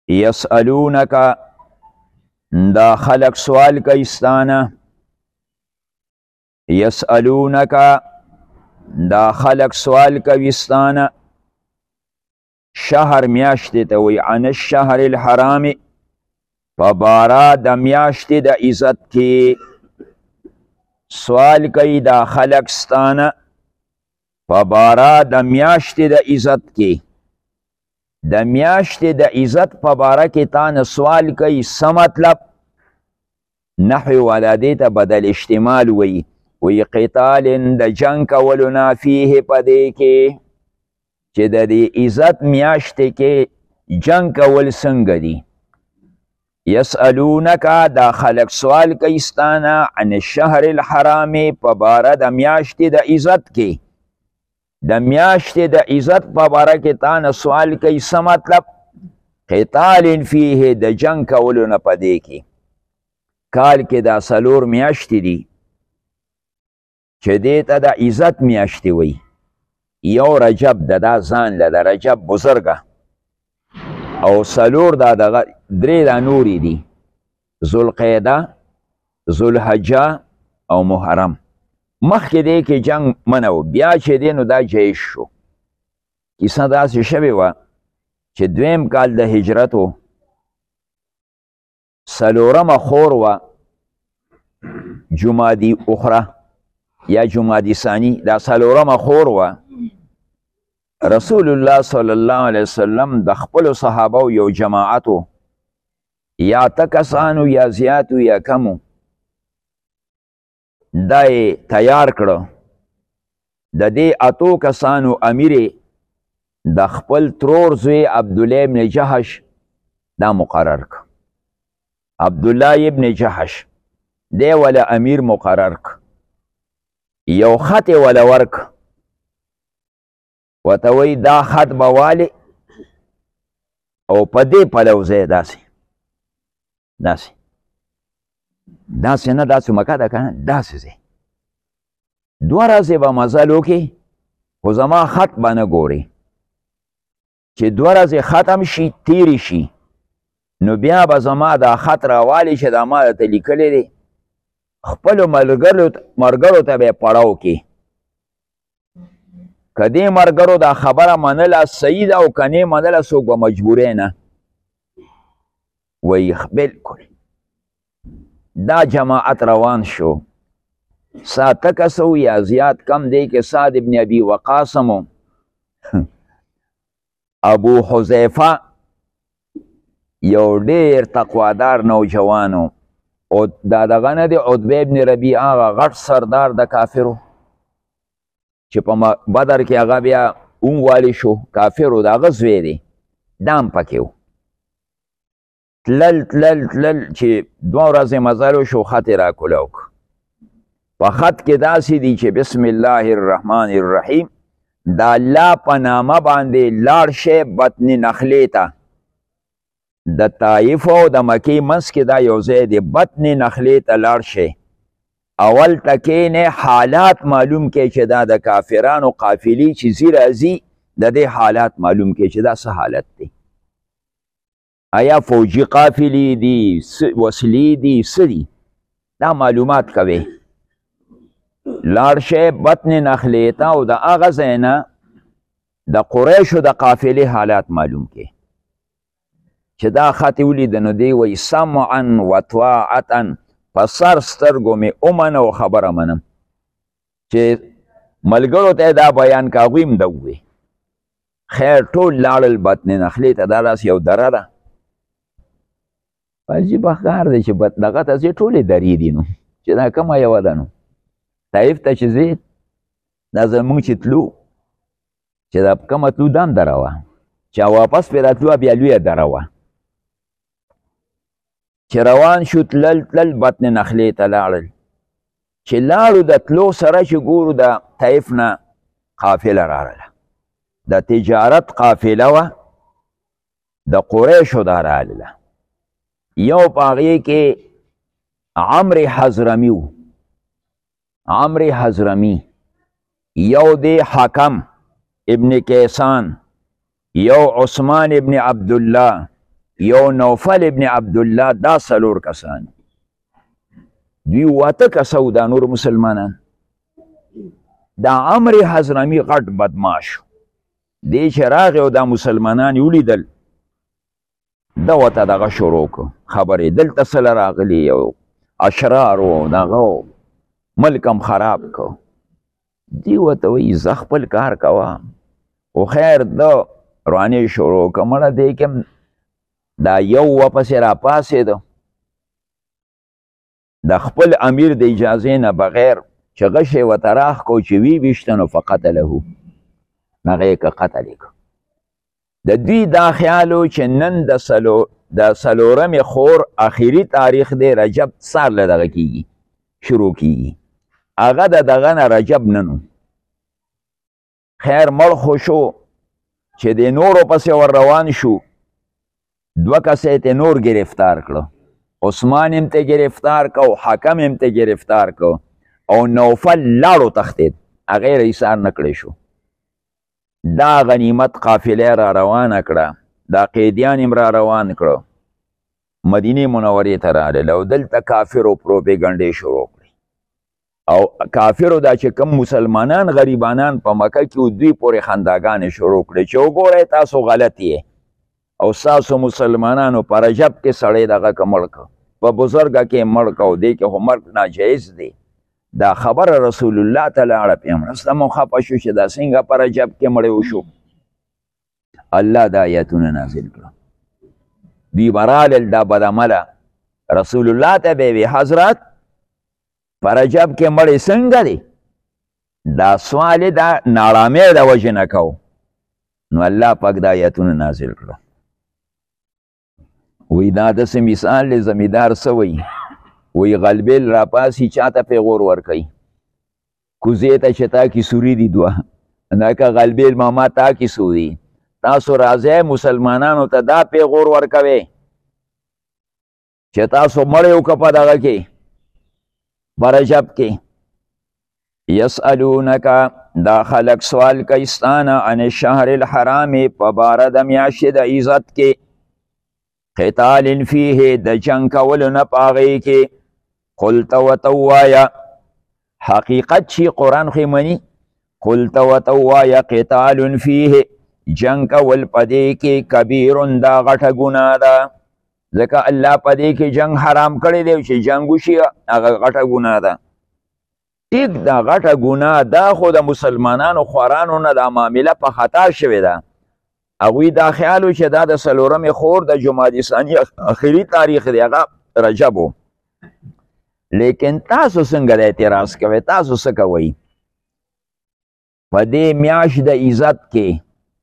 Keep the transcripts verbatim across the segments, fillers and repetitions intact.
یسألونک دا خلق سوال کوي ستانه یسألونک دا خلق سوال کوي ستانه شهر میاشتې ته وی عن الشهر الحرام په باره د میاشتې د عزت کې سوال کوي دا خلق ستانه په باره د میاشتې د عزت کې د میاشتې د عزت په باره کې تانه سوال کوي څه مطلب نحوی والا دې ته بدل اشتمال وی وی قتال د جنگ کولو نه فیه په دې کې چې د دې عزت میاشتې کې جنگ کول څنګه دي یسألونک دا خلق سوال کوي ستانه عن الشهر الحرام په باره د میاشتې د عزت کې د میاشتې د عزت په باره کې تانه سوال کوي څه مطلب قتال فیه د جنگ کولو نه په دې کې کال کې دا څلور میاشتې دي چې دې ته د عزت میاشتې وي یو رجب د دا ځان له د رجب بزرګه او څلور دا دغه درې دا نورې دي ذوالقعده ذوالحجه او محرم مخکې دی کې جنگ منه و بیا چې دی نو دا جیش شو کیسه داسې شوې وه چې دویم کال د هجرت و څلورمه خور وه جمادی اخره یا جمادی ثانی دا څلورمه خور وه رسول الله صلی الله علیه وسلم د خپلو صحابه یو جماعتو یا اته کسانو یا زیاتو یا کمو دا یې تیار کړه د دې اتو کسانو امیر د خپل ترور زوی عبدالله ابن جحش دا مقرر کړ عبدالله ابن جحش دی ولا امیر مقرر کړ یو خط یې وله ورک ورته وایي دا خط به والې او په دې پلو ځای داسې داسې داسې نه داسې مکه ده که نه داسې ځای دوه ورځې به مزل وکړي خو زما خط به نه ګورې چې دوه ورځې ختم شي تیرې شي نو بیا به زما دا خط راوالي چې دا ما درته لیکلی دی خپلو ملګرو ته به یې پړاو کې که دې ملګرو دا خبره منله صحیح ده او که نه منله څوک به مجبوری نه وایي بلکل دا جماعت روان شو ساته کسو یا زیات کم دی که سعد ابن ابي وقاص مو ابو حذیفه یو ډېر تقوادار نوجوانو او دا دغه نه دی عتبه ابن ربیعه هغه غټ سردار د کافرو چې په بدر کې هغه بیا اونوالی شو کافرو د هغه زوی دی دا هم پکې و تلل تلل تلل چې دوه ورځې مزل وشو خط یې راکولاو که په خط کې داسې دي چې بسم الله الرحمن الرحیم د الله په نامه باندې لاړ شئ بطن نخلې ته د طایف او د مکې منځ کې دا یو ځای دی بطن نخلې ته لاړ شئ اول تکینې حالات معلوم کې چې دا د کافرانو قافلې چې ځي راځي د دې حالات معلوم کې چې دا څه حالت دی آیا فوجي قافلې دي وسلې دي څه دي دا معلومات کوي لاړ شئ بطن نخلې ته او د هغه ځای نه د قریشو د قافلې حالات معلوم کې چې دا خط یې ولیده نو دی وایي سمعا وطاعتا په سر سترګو مې ومنه او خبره منم چې ملګرو ته دا بیان که هغوی هم ده ووی خیر ټول لاړل بطن نخلې ته دا داسې یو دره ده عجیبه ښکار دی چې دغه ته ځې ټولې درې دي نو چې دا کومه یوه ده نو طایف ته چې ځې دا زمونږ چې تلو چې دا کومه تلو دا هم دره وه چې واپس پرې راتلو بیا لویه دره وه چې روان شو تلل تلل بطن نخلې ته لاړل چې لاړو د تلو سره چې ګورو د طیف نه قافله راغله د تجارت قافله وه د قریشو دا راغله یو په هغې کې عمرو حضرمي و عمرو حضرمي یو دی حکم ابن کیسان یو عثمان ابن عبدالله یو نوفل ابن عبدالله دا څلور کسان دوی واته کسه دا نور مسلمانان دا عمر حضرمی غټ بدماش دی چې راغی او دا مسلمانان یې ولیدل ده ورته دغه شروع کړو خبرې دلته څه له راغلي او اشرار و دغه ملک هم خراب کو دی ورته وایي زه خپل کار کوه خو خیر ده روانې شروع کړه مړه دی کې دا یو واپسې راپاڅېده د خپل امیر د اجازې نه بغیر چې غشی ورته راښکو چې وی ویشته نو فقتله هغه یې که قتل یې د دوی دا خیال و چې نن د سلو د څلورمې خور اخري تاریخ دی رجب سار له دغه کېږي شروع کېږي هغه د دغه نه رجب نن خیر مړ خو شو چې د نورو پسې ور روان شو دوه کسه یې نور گرفتار کړه عثمان هم ته گرفتار که او حکم هم ته گرفتار که او نوفل لاړو تختید هغه یې ایثار نه کړی شو دا غنیمت قافله را روانه کړه دا قیدیان هم را روان کړه مدینې منورې ته راغلل او دلته کافرو پروپیګنډې شروع کړې او کافرو دا چې کوم مسلمانان غریبانان په مکه کې دوی پورې خنداګانې شروع کړې چې وګورئ تاسو غلط یې او ستاسو مسلمانانو په رجب کې سړی دغه که مړ که په بزرګه کې مړ که او دی کې خو مرګ ناجایز دی دا خبر رسول الله ته لاړه پیغمبر اسلام خفه شو چې دا څنګه په رجب کې مړی وشو الله دا آیتونه نازل کړه دوی به رالل دا بدعمله رسول الله ته به وي حضرت په رجب کې مړی څنګه دی دا سوال یې دا ناړامۍ د وجې نه کو نو الله پاک دا آیتونه نازل کړه وی دا داسې مثال دی زمیندار څه وایي وی غلبیل راپاسی چاته پیغور ورکوي کوزې ته چې تا کې سوري دي دوه نکه غلبیل ماما تا کې سوري تاسو راځئ مسلمانانو ته دا پیغور ورکوي چې تاسو مړی وکړه په دغه کې په رجب کې یسألونک دا خلق سوال کوي ستانه عن الشهر الحرام په باره د میاشتې د عزت کې قتال فیه د جنګ کولو نه په هغې کې قلت ورته ووایه حقیقت چې قرآن خو مني قلت ورته ووایه قتال فیه جنګ کول په دې کې کبیر دا غټه ګناه ده ځکه الله په دې کې جنګ حرام کړی دی چې جنګ وشي هغه غټه ګناه ده ټیک دا غټه ګناه دا خو د مسلمانانو خوارانو نه دا معامله په خطا شوې ده هغوی دا خیال و چې دا د څلورمې خور د جمادی ثاني اخري تاریخ دی هغه رجب و لیکن تاسو څنګه د اعتراض کوئ تاسو څه کوئ په دې میاشت د عزت کې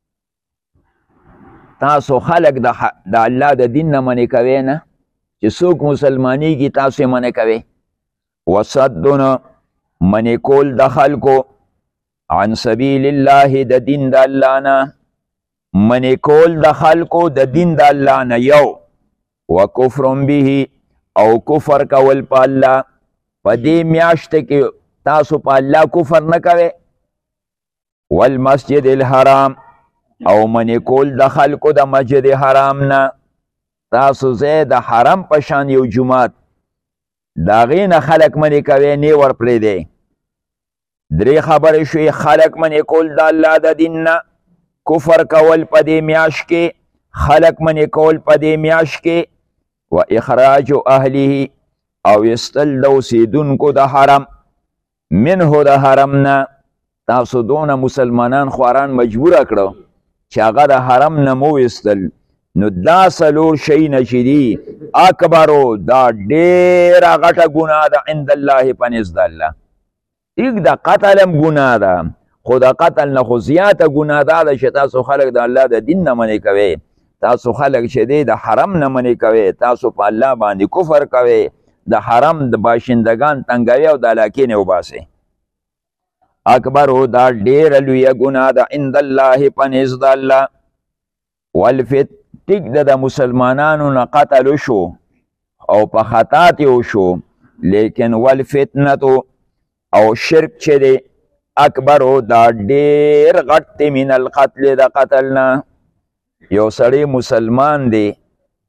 تاسو خلق د الله د دین نه منې کوئ نه چې څوک مسلمانېږي تاسو یې منې کوئ وصدونه منې کول د خلکو عن سبیل الله د دین د الله نه منې کول د خلکو د دین د الله نه یو و کفر به او کفر کول په الله په دې میاشت کې تاسو په الله کفر نه کوئ والمسجد الحرام او منې کول د خلکو د مسجد حرام نه تاسو ځای د حرم په شان یو جومات د هغې نه خلک منې کوئ نه ور پرېږدئ درې خبرې شوې خلک منې کول د الله د دین نه کفر کول په دې میاشت کې خلق منې کول په دې میاشت کې و اخراج اهله او ایستل د اوسېدونکو د حرم منه د حرم نه تاسو دونه مسلمانان خواران مجبوره کړو چې هغه د حرم نه مو ویستل نو دا څلور شیونه چې دي اکبرو دا ډېره غټه ګناه ده عند الله په نزد الله ټیک د قتل هم ګناه ده خو د قتل نه خو زیاته ګناه دا ده چې تاسو خلک د الله د دین نه منې کوئ تاسو خلک چې دی د حرم نه منې کوئ تاسو په الله باندې کفر کوئ د حرم د باشندگان تنګوي او د علاقې نه وباسئ اکبرو دا ډېره لویه ګناه ده عند الله په نزد الله والفت ټیک ده د مسلمانانو نه قتل شو او په خطا تې وشو لیکن والفتنتو او شرک چې دی اکبرو دا ډیر غټ من القتل د قتل نه یو سړی مسلمان دی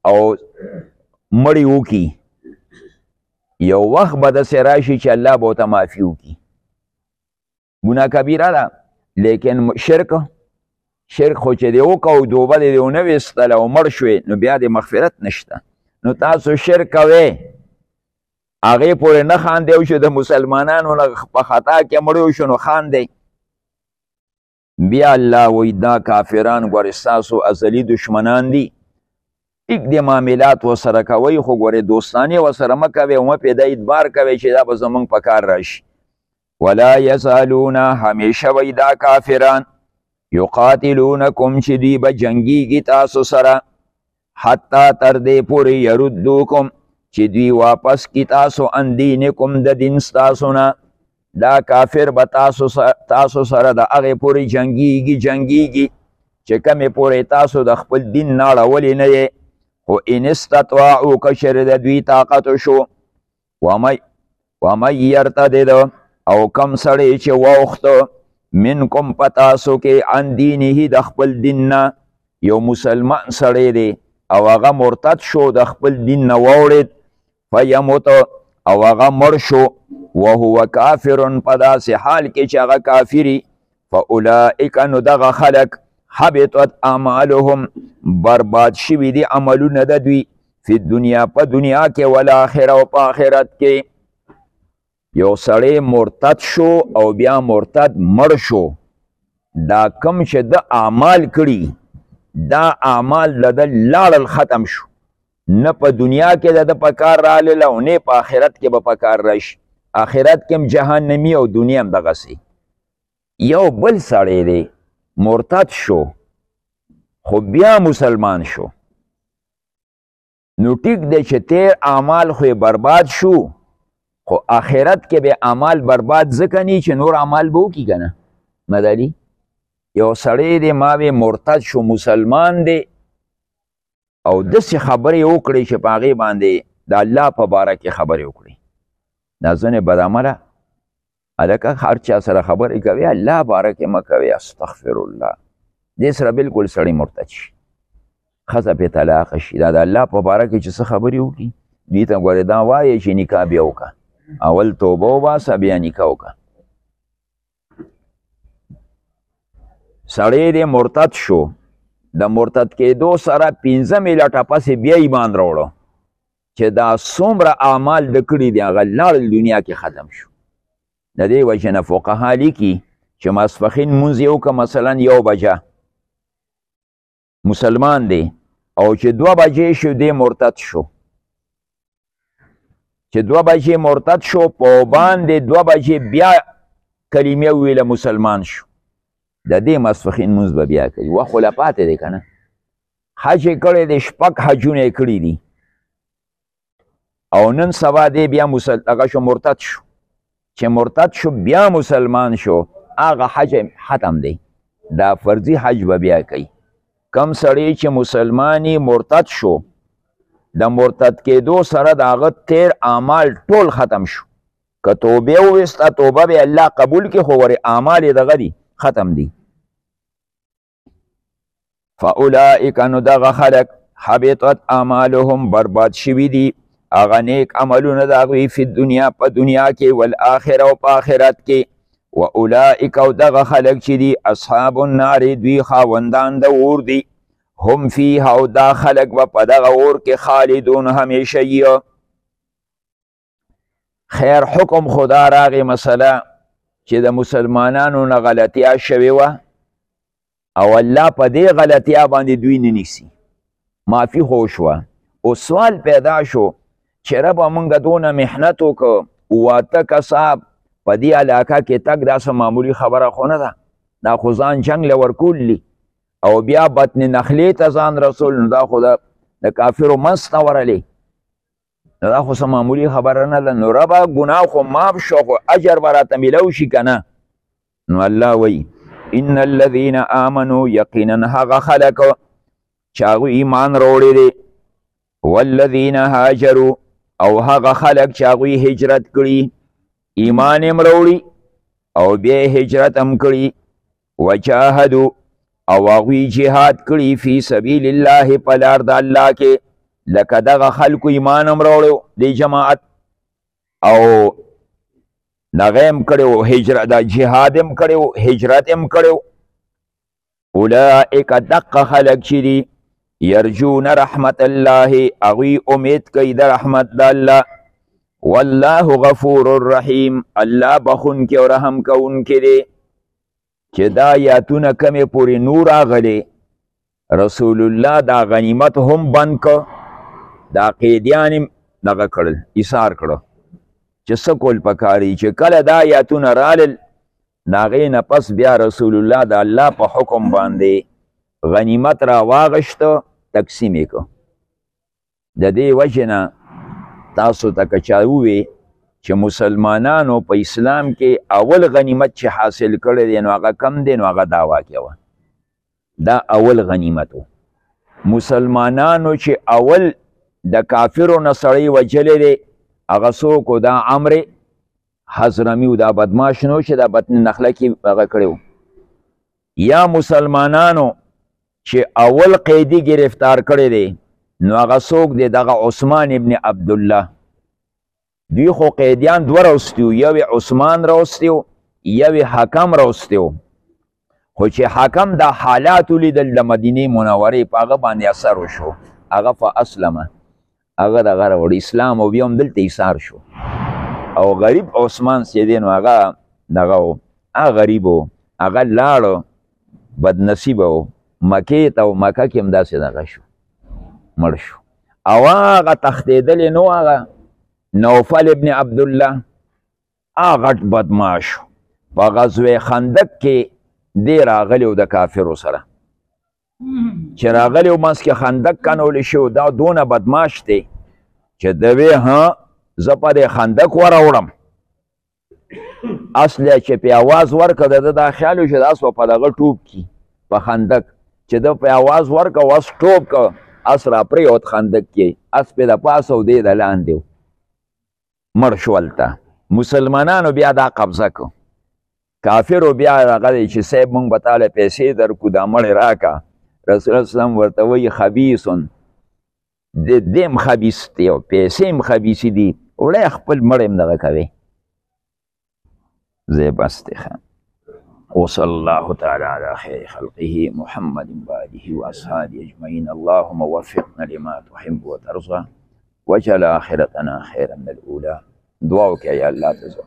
او مړی وکي یو وخت به داسې راشي چې الله به ورته معافي وکي ګناه کبیره ده لیکن شرک شرک خو چې دی وکړو دوبه دې ونه ویستله او مړ شوې نو بیا د مغفرت نشته نو تاسو شرک کوئ هغې پورې نه خاندی او شو د مسلمانانو نه په خطا کې مړ شو نو خاندی بیا الله وایي دا کافران ګورې ستاسو ازلي دشمنان دي ټیک د معاملات ورسره کوئ خو ګورې دوستانې ورسره مه کوئ او مه پرې د اعتبار کوئ چې دا به زموږ په کار راشي ولا یزالون همیشه وی دا کافران یقاتلونکم چې دوی به جنګیږي تاسو سره حتی تر دې پورې یردوکم چې دوی واپس کی تاسو ان دینکم د دین ستاسو نه دا کافر به تاسو تاسو سره د هغې پورې جنګیږي جنګیږي چې کمې پورې تاسو د خپل دین نه اړولې نه یې خو ان استطاعو که چېرې د دوی طاقت شو ومن یرتدد او کم سړی چې واوښته منکم په تاسو کې عن دینه د خپل دین نه یو مسلمان سړی دی او هغه مرتد شو د خپل دین نه واوړېد فیموت او هغه مړ شو وهو کافر په داسې حال کې چې هغه کافري فاولئک نو دغه خلک حبطت اعمالهم برباد شوي دي عملونه د دوی فی دنیا په دنیا کې والآخره او په آخرت کې یو سړی مرتد شو او بیا مرتد مړ شو دا کم چې د اعمال کړي دا اعمال د ده لاړل ختم شو نه په دنیا کې د ده په کار رالل او نه په آخرت کې به په کار راشي آخرت کې هم جهنمي او دنیا هم دغسې یو بل سړی دی مرتد شو خو بیا مسلمان شو نو ټیک دی چې تیر اعمال خو برباد شو خو آخرت کې به اعمال برباد ځکه نی چې نور اعمال به وکړي که نه مدلي یو سړی دی ما به مرتد شو مسلمان دی او داسې خبرې وکړې چې په هغې باندې د الله په باره کې خبرې وکړي دا ځینې بدعمله هلکه هر چا سره خبرې کوي الله باره کې مه کوي استغفر الله دې سره بلکل سړی مرتد شي ښځه پرې طلاقه شي دا د الله په باره کې چې څه خبرې وکړي دوی ته ګورې دا وایې چې نکاح بیا وکړه اول توبه وباسه بیا نکاح وکړه سړی دې مرتد شو د مرتد کېدو سره پنځه میلټه پسې بیا ایمان راوړه چې دا څومره اعمال د کړي دي هغه لاړل دنیا کې ختم شو د دې وجې نه فقها لیکي چې ماسپښین لمونځ یې وکړه مثلا یو بجه مسلمان دی او چې دوه بجې شو دی مرتد شو چې دوه بجې مرتد شو په باندې دوه بجې بیا کلمې وویله مسلمان شو د دې ماسپښین لمونځ به بیا کوي وخت خو لا پاتې دی که نه حج یې کړی دی شپږ حجونه یې کړي دي او نن سبا دی بیا هغه شو مرتد شو چې مرتد شو بیا مسلمان شو هغه حج ختم دی دا فرضي حج به بیا کوي کم سړی چې مسلمانی مرتد شو د مرتد کېدو سره د هغه تیر اعمال ټول ختم شو که توبه وویسته توبه به الله قبول کړي خو ورې اعمال یې دغه دي ختم دي فاولئک نو دغه خلک حبطت اعمالهم برباد شوي دي هغه نیک عملونه د هغوی فی دنیا په دنیا کې والآخره او په آخرت کې و اولئک او دغه خلک چې دي اصحاب النار دوی خاوندان د اور دي هم فیها او دا خلک به په دغه اور کې خالدون همیشه یي خیر حکم خدا راغې مسله چې د مسلمانانو نه غلطیا شوې وه او الله په دې غلطیا باندې دوی نه نیسي معافي خو شوه او سوال پیدا شو چې ربه مونږ دونه محنت وکړو واته کساب په دې علاقه کې تک دا څه معمولي خبره خو نه ده دا خو ځان جنګ له ورکولي او بیا بطن نخلې ته ځان رسول نو دا خو د کافرو منځ ته ورلی نو دا خو څه معمولي خبره نه ده نو ربه ګناه خو ماف شو خو اجر به راته میلو شي که نه نو الله وایي ان الذین آمنوا یقینا هغه خلک چې هغوی ایمان راوړی دی والذین هاجروا او هغه خلک چې هغوی هجرت کړي ایمان هم راوړي او بیا هجرت هم کړي وجاهدوا او هغوی جهاد کړي فی سبیل الله په لار د الله کې لکه دغه خلکو ایمان هم راوړی دی جماعت او دغه هم کړی و هجرت د جهاد هم کړی و هجرت هم کړی و اولئک دقه خلک چې دي یرجون رحمت الله هغوی امید کوي د رحمت د الله والله غفور الرحیم الله بخونکی او رحم کوونکی دی چې دا آیاتونه کمې پورې نور راغلی رسول الله دا غنیمت هم بند که دا قیدیان هم دغه کړل ایثار کړه چې څه کول پکاري چې کله دا آیاتونه رالل د هغې نه پس بیا رسول الله د الله په حکم باندې غنیمت را واغشته تقسیم یې کړه د دې وجې نه تاسو ته که چا ووی چې مسلمانانو په اسلام کې اول غنیمت چې حاصل کړی دی نو هغه کم دی نو هغه دا واقع وه دا اول غنیمت و مسلمانانو چې اول د کافرو نه سړی وجلی دی هغه څوک و دا عمر حضرمي و دا بدماش نو چې دا بطن نخله کې هغه کړی و یا مسلمانانو چې اول قیدي گرفتار کړی دی نو هغه څوک دی دغه عثمان ابن عبدالله دوی خو قیدیان دوه راوستی و یو عثمان راوستی و یو حکم راوستی و خو چې حکم دا حالات ولیدل د مدینې منورې په هغه باندې اثر وشو هغه فاسلمه هغه دغه راوړ اسلام او بیا هم دلته ایثار شو او غریب عثمان چې دی نو هغه دغه و هغه غریب و هغه لاړو بدنصیبه و مکې ته و مکه کې هم داسې دغه شو مړ شو او هغه تښتېدلی نو هغه نوفل ابن عبدالله هغه غټ بدماش په غزوه خندق کې دی راغلی و د کافرو سره چې راغلی و منځ کې خندق کنولی شو دا دونه بدماش دی چې د وی ها زه په دې خندق وراوړم اصلی چې پې اواز ورکړه د ده دا خیال و چې دا اس به په دغه ټوپ کي په خندق چې ده پې اواز ورکړه وس ټوپ که اس را پرېوت خندق کې اس پې د پاسه و دی د لاندې و مړ شو هلته مسلمانانو بیا دا قبضه کو کافرو بیا هغه دی چې صاحب مونږ به تاله پیسې درکو دا مړې راکه رسول الله وسلم ورته وایي خبیثن دیم خبیث دی او پیسې هم خبیثې دي وړی خپل مړی هم دغه کوي زی بس دی ښه وصلى الله تعالى على خير خلقه محمد وآله وأصحابه أجمعين اللهم وفقنا لما تحب وترضى واجعل آخرتنا خيرا من الأولى دعاوك يا الله تزم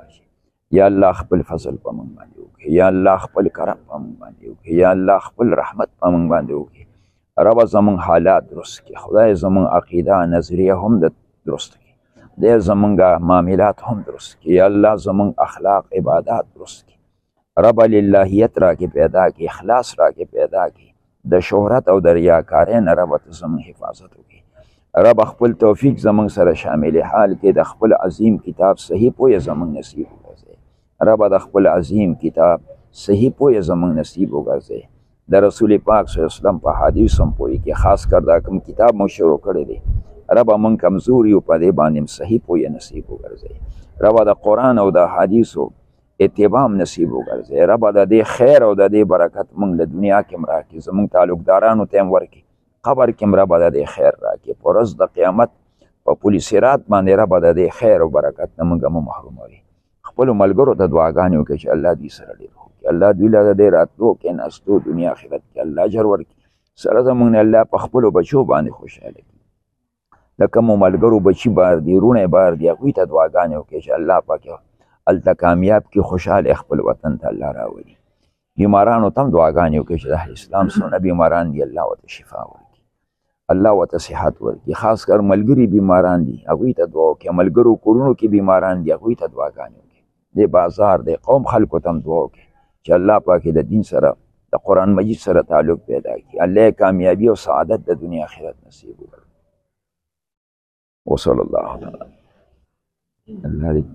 یا الله خپل فضل په موږ باندې وکړي یا الله خپل کرم په موږ باندې وکړي یا الله خپل رحمت په موږ باندې وکړي رب زموږ حالات درست کړي خدای زموږ عقیده نظریه هم درست کړي خدای زموږ معاملات هم درست کړي یا الله زموږ اخلاق عبادات درست کړي رب للهیت راکې پیدا کړي اخلاص راکې پیدا کړي د شهرت او د ریاکارۍ نه رب ته زموږ حفاظت وکړي رب خپل توفیق زموږ سره شامل حال کې د خپل عظیم کتاب صحیح پوهه زموږ نصیب وګرځي رب د خپل عظیم کتاب صحیح پوهه زموږ نصیب وګرځي د رسول پاک صلی الله علیه وسلم په حدیث هم پوهې کې خاص کر دا کوم کتاب مو شروع کړی دی رب موږ کمزور یو په دې باندې صحیح پوهه نصیب وګرځي رب د قرآن او د حدیثو اتباع نصیب وګرځي رب د دې خیر او د دې برکت موږ له دنیا کې هم راکړي زموږ تعلقدارانو ته هم ورکړي قبر کې هم رب د دې خیر راکړي په ورځ د قیامت په پل صراط باندې رب د دې خیر او برکت نه موږ مو محروموي خپلو ملګرو ته دعاګانې وکړي چې الله دوی سره ډېر وکړي الله دوی له د دې راتلو کېناستو دنیا آخرت کې الله اجر ورکړي سره زموږ نه الله په خپلو بچو باندې خوشحاله کړي لکه مو ملګرو بچي بار دي وروڼه بار دي هغوی ته دعاګانې وکړي چې الله پاک هلته کامیاب کړي خوشحاله خپل وطن ته الله راولي بیمارانو ته هم دعاګانې وکړي چې د اهل اسلام څونه بیماران دي الله ورته شفا ورکړي الله ورته صحت ورکړي خاص کر ملګري بیماران دي هغوی ته دعا وکړي ملګرو کورونو کې بیماران دي هغوی ته دعاګانې وکړي د بازار د قوم خلکو ته هم دعا وکړي چې الله پاک د دین سره د قرآن مجید سره تعلق پیدا کړي الله کامیابی او سعادت د دنیا آخرت نصیب وکړي وصلی الله تعالی